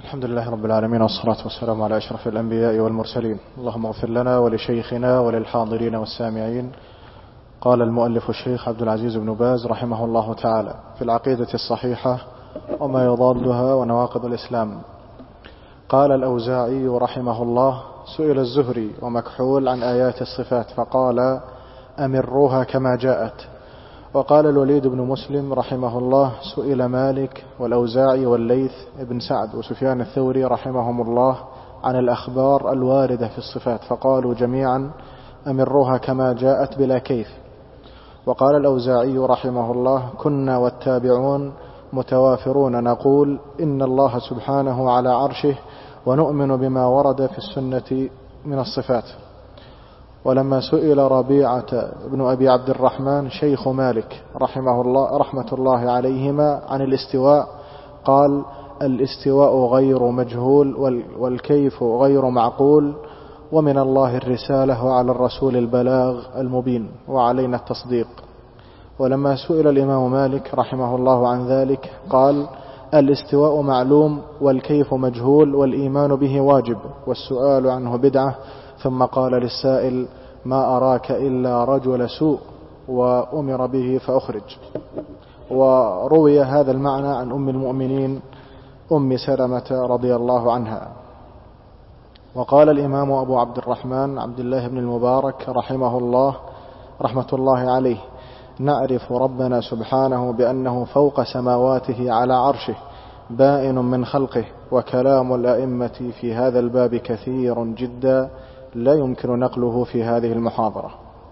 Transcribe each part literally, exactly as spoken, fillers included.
الحمد لله رب العالمين، والصلاة والسلام على أشرف الأنبياء والمرسلين. اللهم اغفر لنا ولشيخنا وللحاضرين والسامعين. قال المؤلف الشيخ عبد العزيز بن باز رحمه الله تعالى في العقيدة الصحيحة وما يضادها ونواقض الإسلام. قال الأوزاعي رحمه الله: سئل الزهري ومكحول عن آيات الصفات فقال: أمروها كما جاءت. وقال الوليد بن مسلم رحمه الله: سئل مالك والأوزاعي والليث بن سعد وسفيان الثوري رحمهم الله عن الأخبار الواردة في الصفات فقالوا جميعا: أمروها كما جاءت بلا كيف. وقال الأوزاعي رحمه الله: كنا والتابعون متوافرون نقول إن الله سبحانه على عرشه ونؤمن بما ورد في السنة من الصفات. ولما سئل ربيعة بن أبي عبد الرحمن شيخ مالك رحمه الله رحمة الله عليهما عن الاستواء قال: الاستواء غير مجهول والكيف غير معقول، ومن الله الرسالة وعلى الرسول البلاغ المبين وعلينا التصديق. ولما سئل الإمام مالك رحمه الله عن ذلك قال: الاستواء معلوم والكيف مجهول والإيمان به واجب والسؤال عنه بدعة. ثم قال للسائل: ما أراك إلا رجل سوء، وأمر به فأخرج. وروي هذا المعنى عن أم المؤمنين أم سلمة رضي الله عنها. وقال الإمام أبو عبد الرحمن عبد الله بن المبارك رحمه الله رحمة الله عليه: نعرف ربنا سبحانه بأنه فوق سماواته على عرشه بائن من خلقه. وكلام الأئمة في هذا الباب كثير جدا لا يمكن نقله في هذه المحاضرة.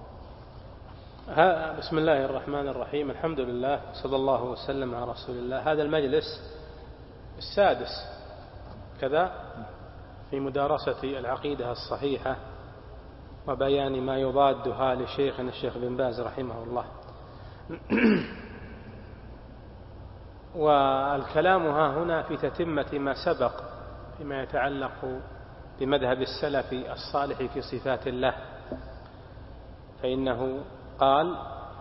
بسم الله الرحمن الرحيم. الحمد لله صلى الله وسلم على رسول الله. هذا المجلس السادس كذا في مدارسة العقيدة الصحيحة وبيان ما يضادها لشيخنا الشيخ بن باز رحمه الله. والكلام ها هنا في تتمة ما سبق فيما يتعلق بمذهب السلف الصالح في صفات الله، فإنه قال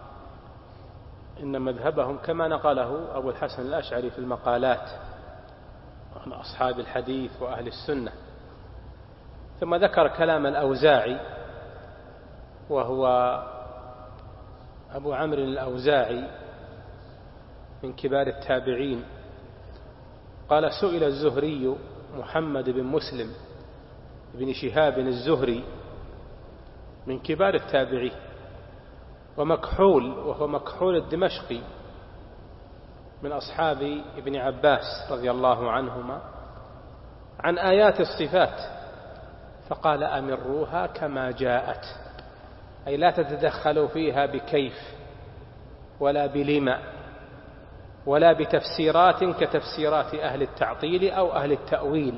إن مذهبهم كما نقله أبو الحسن الأشعري في المقالات عن أصحاب الحديث وأهل السنة. ثم ذكر كلام الأوزاعي وهو أبو عمرو الأوزاعي من كبار التابعين. قال: سئل الزهري محمد بن مسلم بن شهاب الزهري من كبار التابعين، ومكحول وهو مكحول الدمشقي من أصحاب ابن عباس رضي الله عنهما عن آيات الصفات فقال: أمروها كما جاءت، أي لا تتدخلوا فيها بكيف ولا بلما ولا بتفسيرات كتفسيرات أهل التعطيل أو أهل التأويل.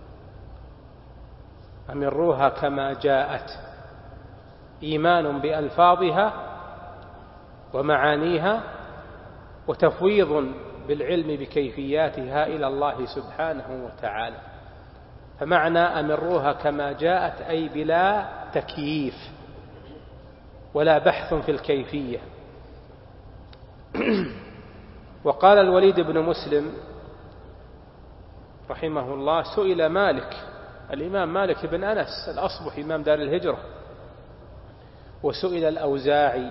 أمروها كما جاءت، إيمان بألفاظها ومعانيها وتفويض بالعلم بكيفياتها إلى الله سبحانه وتعالى. فمعنى أمروها كما جاءت أي بلا تكييف ولا بحث في الكيفية. وقال الوليد بن مسلم رحمه الله: سئل مالك، الإمام مالك بن أنس الأصبحي إمام دار الهجرة، وسئل الأوزاعي،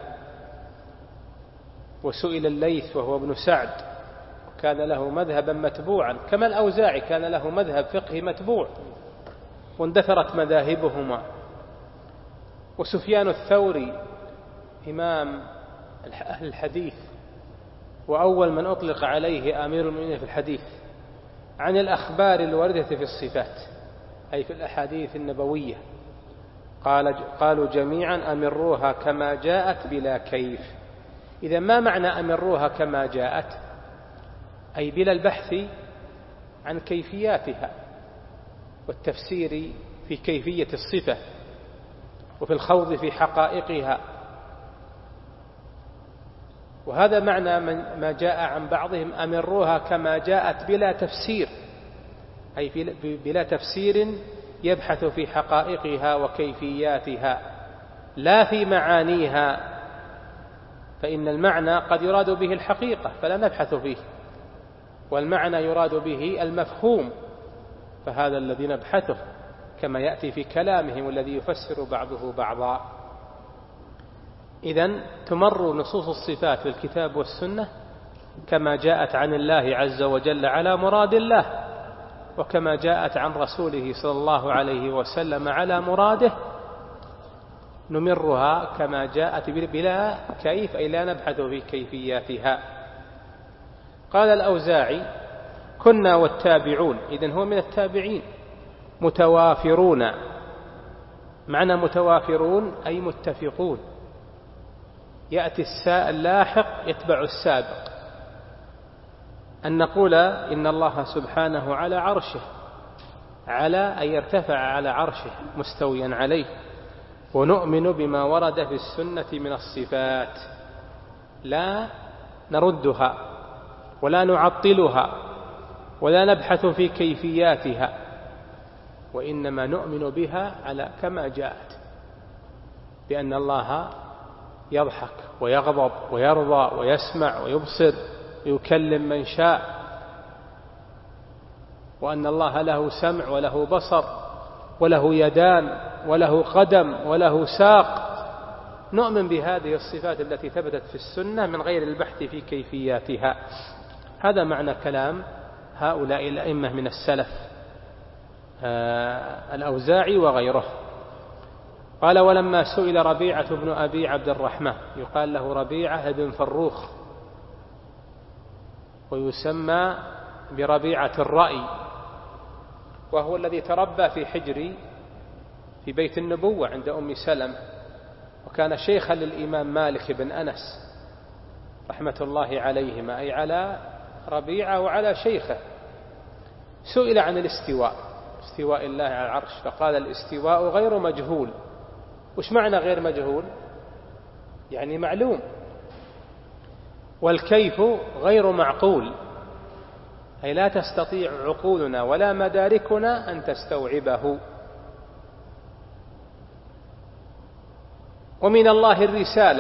وسئل الليث وهو ابن سعد، كان له مذهبا متبوعا كما الأوزاعي كان له مذهب فقهي متبوع واندثرت مذاهبهما. وسفيان الثوري إمام أهل الحديث وأول من أطلق عليه أمير المؤمنين في الحديث عن الأخبار الواردة في الصفات أي في الأحاديث النبوية. قال قالوا جميعا: أمروها كما جاءت بلا كيف. إذا ما معنى أمروها كما جاءت؟ أي بلا البحث عن كيفياتها والتفسير في كيفية الصفة وفي الخوض في حقائقها. وهذا معنى من ما جاء عن بعضهم: أمروها كما جاءت بلا تفسير، أي بلا تفسير يبحث في حقائقها وكيفياتها لا في معانيها، فإن المعنى قد يراد به الحقيقة فلا نبحث فيه، والمعنى يراد به المفهوم فهذا الذي نبحثه كما يأتي في كلامهم الذي يفسر بعضه بعضا. إذن تمر نصوص الصفات في الكتاب والسنة كما جاءت عن الله عز وجل على مراد الله، وكما جاءت عن رسوله صلى الله عليه وسلم على مراده، نمرها كما جاءت بلا كيف، أي لا نبحث في كيفياتها. قال الأوزاعي: كنا والتابعون، إذن هو من التابعين، متوافرون. معنى متوافرون أي متفقون، يأتي اللاحق يتبع السابق. أن نقول إن الله سبحانه على عرشه، على أن يرتفع على عرشه مستويا عليه، ونؤمن بما ورد في السنة من الصفات، لا نردها ولا نعطلها ولا نبحث في كيفياتها، وإنما نؤمن بها على كما جاءت، بأن الله يضحك ويغضب ويرضى ويسمع ويبصر ويكلم من شاء، وأن الله له سمع وله بصر وله يدان وله قدم وله ساق. نؤمن بهذه الصفات التي ثبتت في السنة من غير البحث في كيفياتها. هذا معنى كلام هؤلاء الأئمة من السلف، آه الأوزاعي وغيره. قال: ولما سئل ربيعة بن أبي عبد الرحمن، يقال له ربيعة بن فروخ ويسمى بربيعة الرأي، وهو الذي تربى في حجر في بيت النبوة عند أم سلمة، وكان شيخا للإمام مالك بن أنس رحمة الله عليهما، أي على ربيعة وعلى شيخه. سئل عن الاستواء، استواء الله على العرش، فقال: الاستواء غير مجهول. وش معنى غير مجهول؟ يعني معلوم. والكيف غير معقول، أي لا تستطيع عقولنا ولا مداركنا أن تستوعبه. ومن الله الرسالة،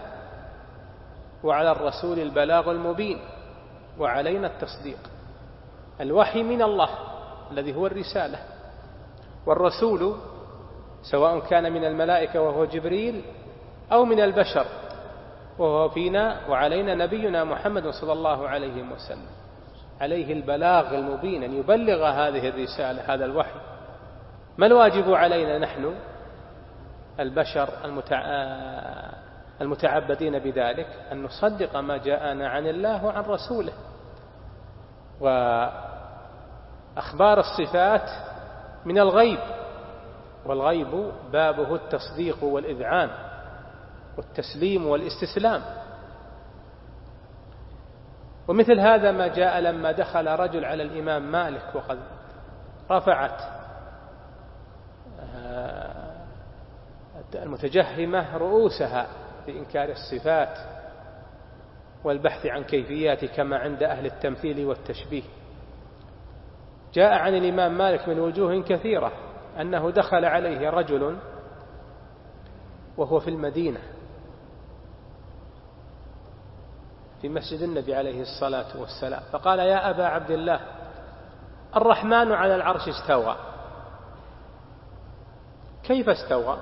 وعلى الرسول البلاغ المبين، وعلينا التصديق. الوحي من الله الذي هو الرسالة، والرسول سواء كان من الملائكة وهو جبريل أو من البشر وهو فينا وعلينا نبينا محمد صلى الله عليه وسلم، عليه البلاغ المبين، أن يبلغ هذه الرسالة، هذا الوحي. ما الواجب علينا نحن البشر المتعبدين بذلك؟ أن نصدق ما جاءنا عن الله وعن رسوله. وأخبار الصفات من الغيب، والغيب بابه التصديق والإذعان والتسليم والاستسلام. ومثل هذا ما جاء لما دخل رجل على الإمام مالك وقد رفعت المتجهمة رؤوسها في إنكار الصفات والبحث عن كيفيات كما عند أهل التمثيل والتشبيه. جاء عن الإمام مالك من وجوه كثيرة أنه دخل عليه رجل وهو في المدينة في مسجد النبي عليه الصلاة والسلام، فقال: يا أبا عبد الله، الرحمن على العرش استوى، كيف استوى؟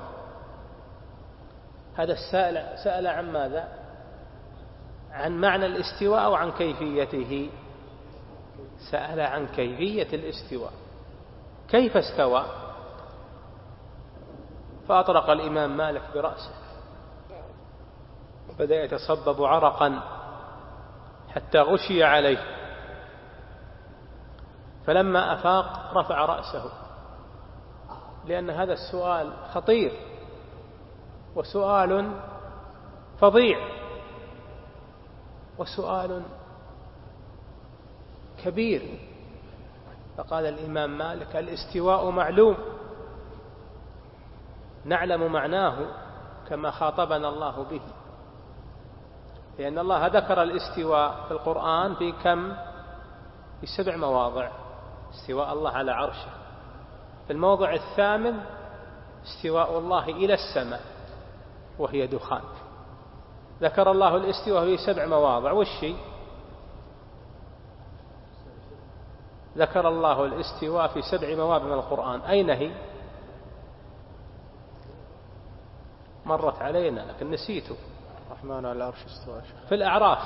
هذا السائل سأل عن ماذا؟ عن معنى الاستواء أو عن كيفيته؟ سأل عن كيفية الاستواء، كيف استوى؟ فأطرق الإمام مالك برأسه وبدأ يتصبب عرقا حتى غشي عليه، فلما أفاق رفع رأسه، لأن هذا السؤال خطير وسؤال فظيع وسؤال كبير. فقال الإمام مالك: الاستواء معلوم، نعلم معناه كما خاطبنا الله به، لأن الله ذكر الاستواء في القرآن في كم؟ في سبع مواضع، استواء الله على عرشه. في الموضع الثامن استواء الله إلى السماء وهي دخان. ذكر الله الاستواء في سبع مواضع، والشيء ذكر الله الاستواء في سبع مواضع من القرآن، أين هي؟ مرت علينا لكن نسيته. الرحمن على العرش استوى. في الأعراف،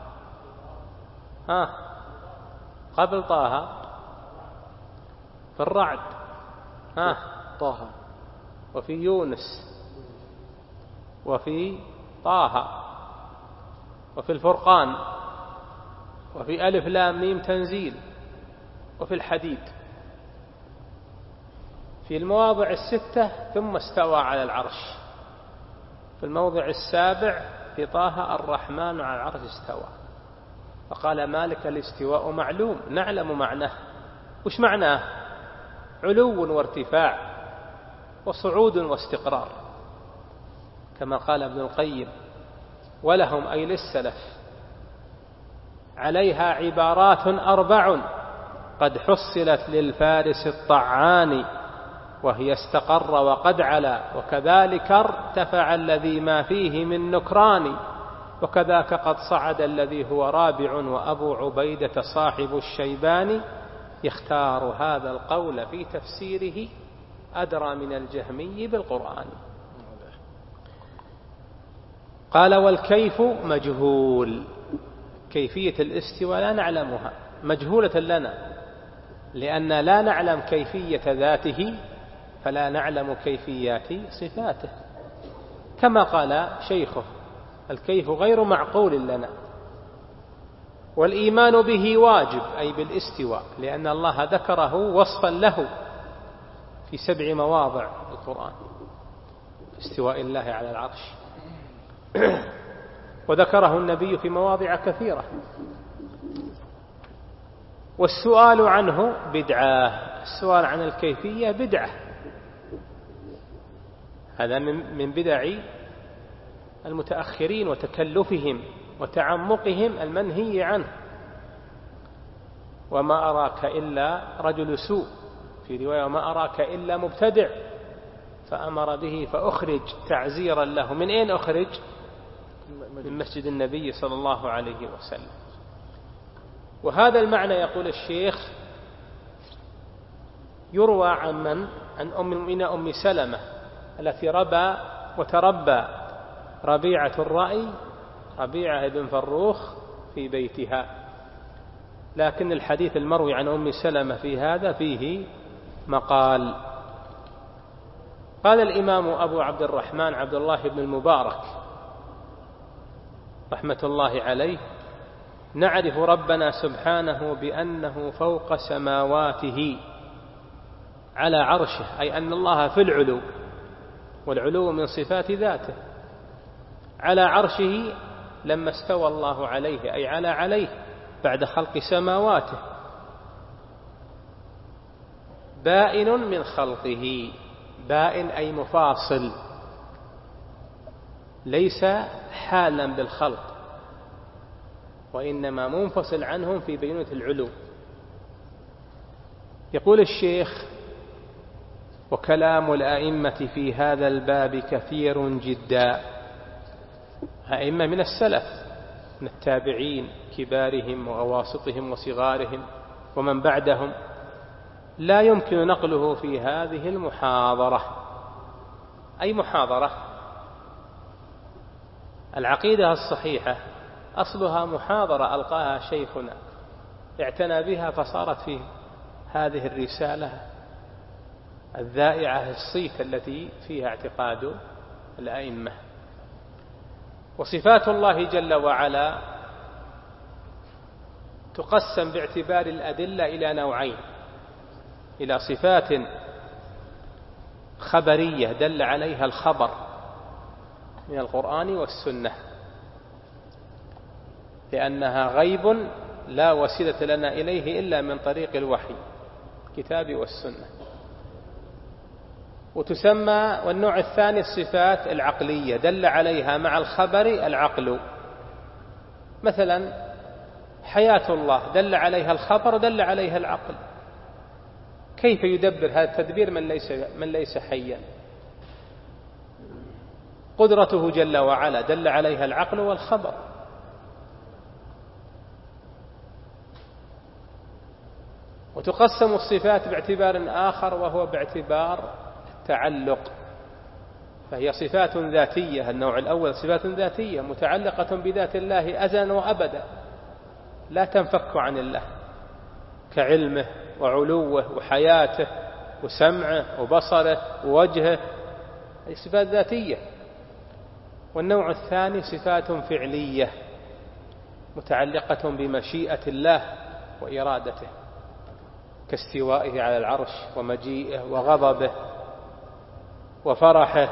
ها قبل طه، في الرعد، ها طه، وفي يونس، وفي طه، وفي الفرقان، وفي ألف لام ميم تنزيل، وفي الحديد. في المواضع الستة ثم استوى على العرش. في الموضع السابع في طه الرحمن على العرش استوى. فقال مالك الاستواء معلوم، نعلم معناه. وش معناه؟ علو وارتفاع وصعود واستقرار، كما قال ابن القيم: ولهم أي للسلف عليها عبارات أربع قد حصلت للفارس الطعان، وهي استقر وقد علا، وكذلك ارتفع الذي ما فيه من نكران، وكذاك قد صعد الذي هو رابع، وأبو عبيدة صاحب الشيباني يختار هذا القول في تفسيره أدرى من الجهمي بالقرآن. قال: والكيف مجهول، كيفية الاستواء لا نعلمها، مجهولة لنا، لأن لا نعلم كيفية ذاته فلا نعلم كيفيات صفاته، كما قال شيخه: الكيف غير معقول لنا. والإيمان به واجب، أي بالاستواء، لأن الله ذكره وصفا له في سبع مواضع القرآن، استواء الله على العرش، وذكره النبي في مواضع كثيرة. والسؤال عنه بدعة، السؤال عن الكيفية بدعة، هذا من بدع المتأخرين وتكلفهم وتعمقهم المنهي عنه. وما أراك إلا رجل سوء، في رواية: وما أراك إلا مبتدع، فأمر به فأخرج تعزيرا له. من أين أخرج؟ من مسجد النبي صلى الله عليه وسلم. وهذا المعنى يقول الشيخ يروى عن من؟ عن أم المؤمنين أم سلمة التي ربى وتربى ربيعة الرأي ربيعة بن فروخ في بيتها، لكن الحديث المروي عن أم سلمة في هذا فيه مقال. قال الإمام أبو عبد الرحمن عبد الله بن المبارك رحمة الله عليه: نعرف ربنا سبحانه بأنه فوق سماواته على عرشه، أي أن الله في العلو، والعلو من صفات ذاته. على عرشه لما استوى الله عليه، أي على عليه بعد خلق سماواته. بائن من خلقه، بائن أي مفاصل، ليس حالا بالخلق، وإنما منفصل عنهم في بينونة العلو. يقول الشيخ: وكلام الأئمة في هذا الباب كثير جدا، أئمة من السلف من التابعين كبارهم وأواسطهم وصغارهم ومن بعدهم، لا يمكن نقله في هذه المحاضرة. أي محاضرة؟ العقيدة الصحيحة أصلها محاضرة ألقاها شيخنا اعتنى بها فصارت في هذه الرسالة الذائعة الصيت التي فيها اعتقاد الأئمة. وصفات الله جل وعلا تقسم باعتبار الأدلة إلى نوعين: إلى صفات خبرية دل عليها الخبر من القرآن والسنة، لأنها غيب لا وسيلة لنا إليه إلا من طريق الوحي الكتاب والسنة. وتسمى والنوع الثاني الصفات العقلية دل عليها مع الخبر العقل، مثلا حياة الله دل عليها الخبر دل عليها العقل. كيف يدبر هذا التدبير من ليس, من ليس حيا؟ قدرته جل وعلا دل عليها العقل والخبر. وتقسم الصفات باعتبار آخر وهو باعتبار التعلق، فهي صفات ذاتية. النوع الأول صفات ذاتية متعلقة بذات الله أزلا وأبدا، لا تنفك عن الله، كعلمه وعلوه وحياته وسمعه وبصره ووجهه، هذه صفات ذاتية. والنوع الثاني صفات فعلية متعلقة بمشيئة الله وإرادته، كاستوائه على العرش ومجيئه وغضبه وفرحه.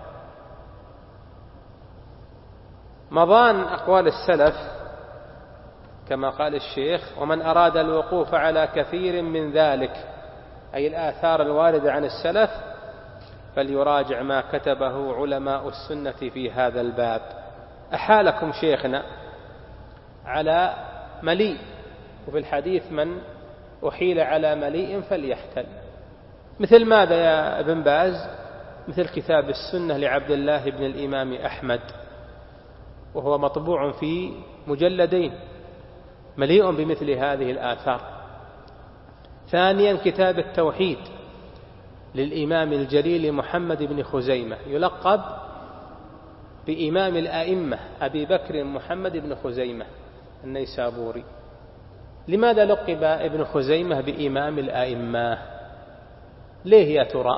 مضان أقوال السلف كما قال الشيخ: ومن أراد الوقوف على كثير من ذلك، أي الآثار الواردة عن السلف، فليراجع ما كتبه علماء السنة في هذا الباب. أحالكم شيخنا على مليء، وفي الحديث: من أحيل على مليء فليحتل. مثل ماذا يا ابن باز؟ مثل كتاب السنة لعبد الله بن الإمام أحمد، وهو مطبوع في مجلدين، مليء بمثل هذه الآثار. ثانيا كتاب التوحيد للإمام الجليل محمد بن خزيمة، يلقب بإمام الأئمة أبي بكر محمد بن خزيمة النيسابوري. لماذا لقب ابن خزيمة بإمام الأئمة؟ ليه يا ترى؟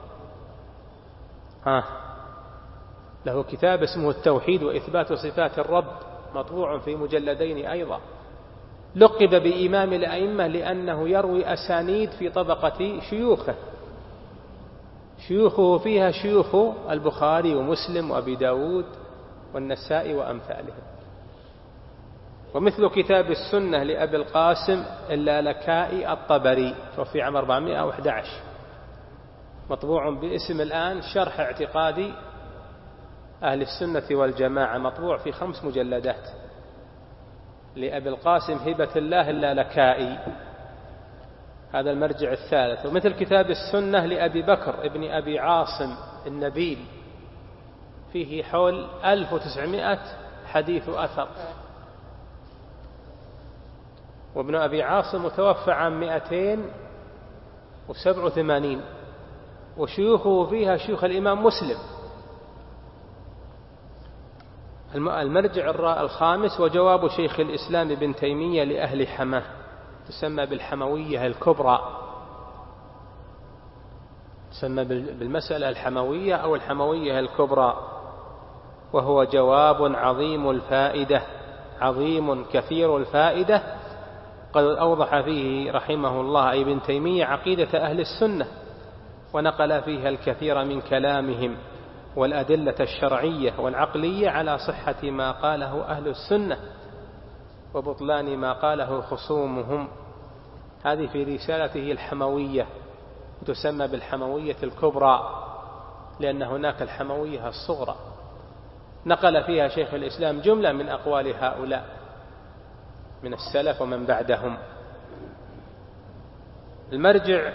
ها له كتاب اسمه التوحيد وإثبات صفات الرب، مطبوع في مجلدين أيضا. لقب بإمام الأئمة لأنه يروي أسانيد في طبقة شيوخه، شيوخه فيها شيوخ البخاري ومسلم وأبي داود والنسائي وأمثالهم. ومثل كتاب السنة لأبي القاسم اللالكائي الطبري، توفي عام أربعمائة وأحد عشر، مطبوع باسم الآن شرح اعتقادي أهل السنة والجماعة، مطبوع في خمس مجلدات، لأبي القاسم هبة الله اللالكائي، هذا المرجع الثالث. ومثل كتاب السنة لأبي بكر ابن أبي عاصم النبيل، فيه حول ألف وتسعمائة حديث أثر، وابن أبي عاصم متوفى عام مئتين وسبع وثمانين، وشيوخه فيها شيوخ الإمام مسلم. المرجع الخامس وجواب شيخ الإسلام ابن تيمية لأهل حماه، تسمى بالحموية الكبرى، تسمى بالمسألة الحموية أو الحموية الكبرى، وهو جواب عظيم الفائدة، عظيم كثير الفائدة، قد أوضح فيه رحمه الله أي ابن تيمية عقيدة أهل السنة، ونقل فيها الكثير من كلامهم والأدلة الشرعية والعقلية على صحة ما قاله أهل السنة وبطلان ما قاله خصومهم. هذه في رسالته الحموية، تسمى بالحموية الكبرى، لأن هناك الحموية الصغرى، نقل فيها شيخ الإسلام جملة من أقوال هؤلاء من السلف ومن بعدهم. المرجع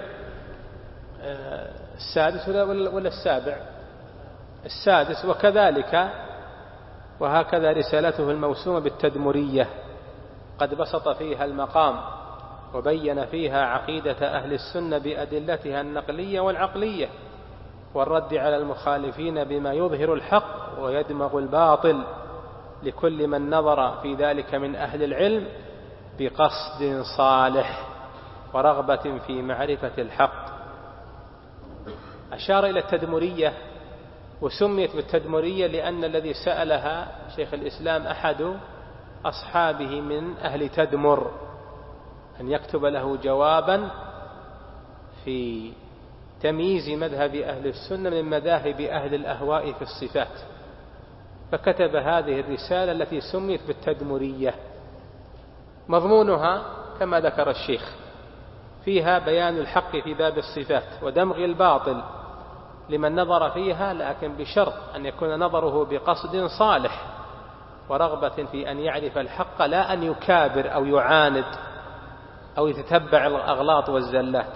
السادس ولا السابع؟ السادس. وكذلك وهكذا رسالته الموسومة بالتدمرية، قد بسط فيها المقام وبين فيها عقيدة أهل السنة بأدلتها النقلية والعقلية، والرد على المخالفين بما يظهر الحق ويدمغ الباطل، لكل من نظر في ذلك من أهل العلم بقصد صالح ورغبة في معرفة الحق. أشار إلى التدمرية، وسميت بالتدمرية لأن الذي سألها شيخ الإسلام أحد أصحابه من أهل تدمر أن يكتب له جوابا في تمييز مذهب أهل السنة من مذاهب أهل الأهواء في الصفات، فكتب هذه الرسالة التي سميت بالتدمرية. مضمونها كما ذكر الشيخ، فيها بيان الحق في باب الصفات ودمغ الباطل لمن نظر فيها، لكن بشرط أن يكون نظره بقصد صالح ورغبة في أن يعرف الحق، لا أن يكابر أو يعاند أو يتتبع الأغلاط والزلات.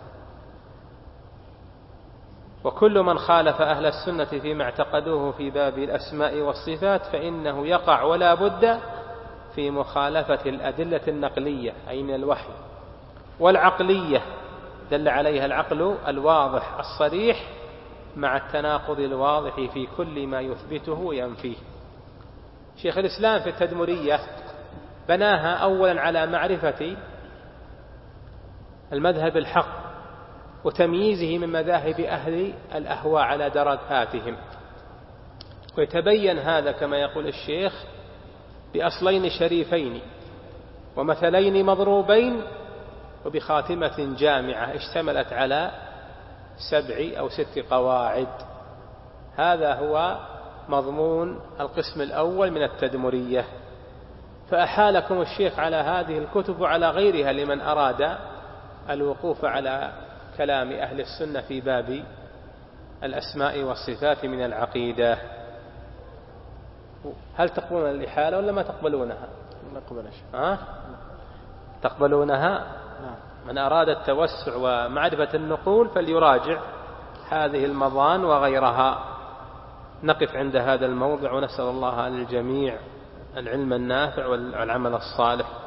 وكل من خالف أهل السنة فيما اعتقدوه في باب الأسماء والصفات فإنه يقع ولا بد في مخالفة الأدلة النقلية أي من الوحي والعقلية دل عليها العقل الواضح الصريح مع التناقض الواضح في كل ما يثبته وينفيه. شيخ الإسلام في التدمرية بناها أولا على معرفة المذهب الحق وتمييزه من مذاهب أهل الأهواء على دركاتهم، ويتبين هذا كما يقول الشيخ بأصلين شريفين ومثلين مضروبين وبخاتمة جامعة اشتملت على سبع أو ست قواعد. هذا هو مضمون القسم الأول من التدمرية. فأحالكم الشيخ على هذه الكتب وعلى غيرها لمن أراد الوقوف على كلام أهل السنة في باب الأسماء والصفات من العقيدة. هل تقبلون الإحالة ولا ما تقبلونها؟ أه؟ تقبلونها؟ من أراد التوسع ومعرفة النقول فليراجع هذه المضان وغيرها. نقف عند هذا الموضع ونسأل الله للجميع العلم النافع والعمل الصالح.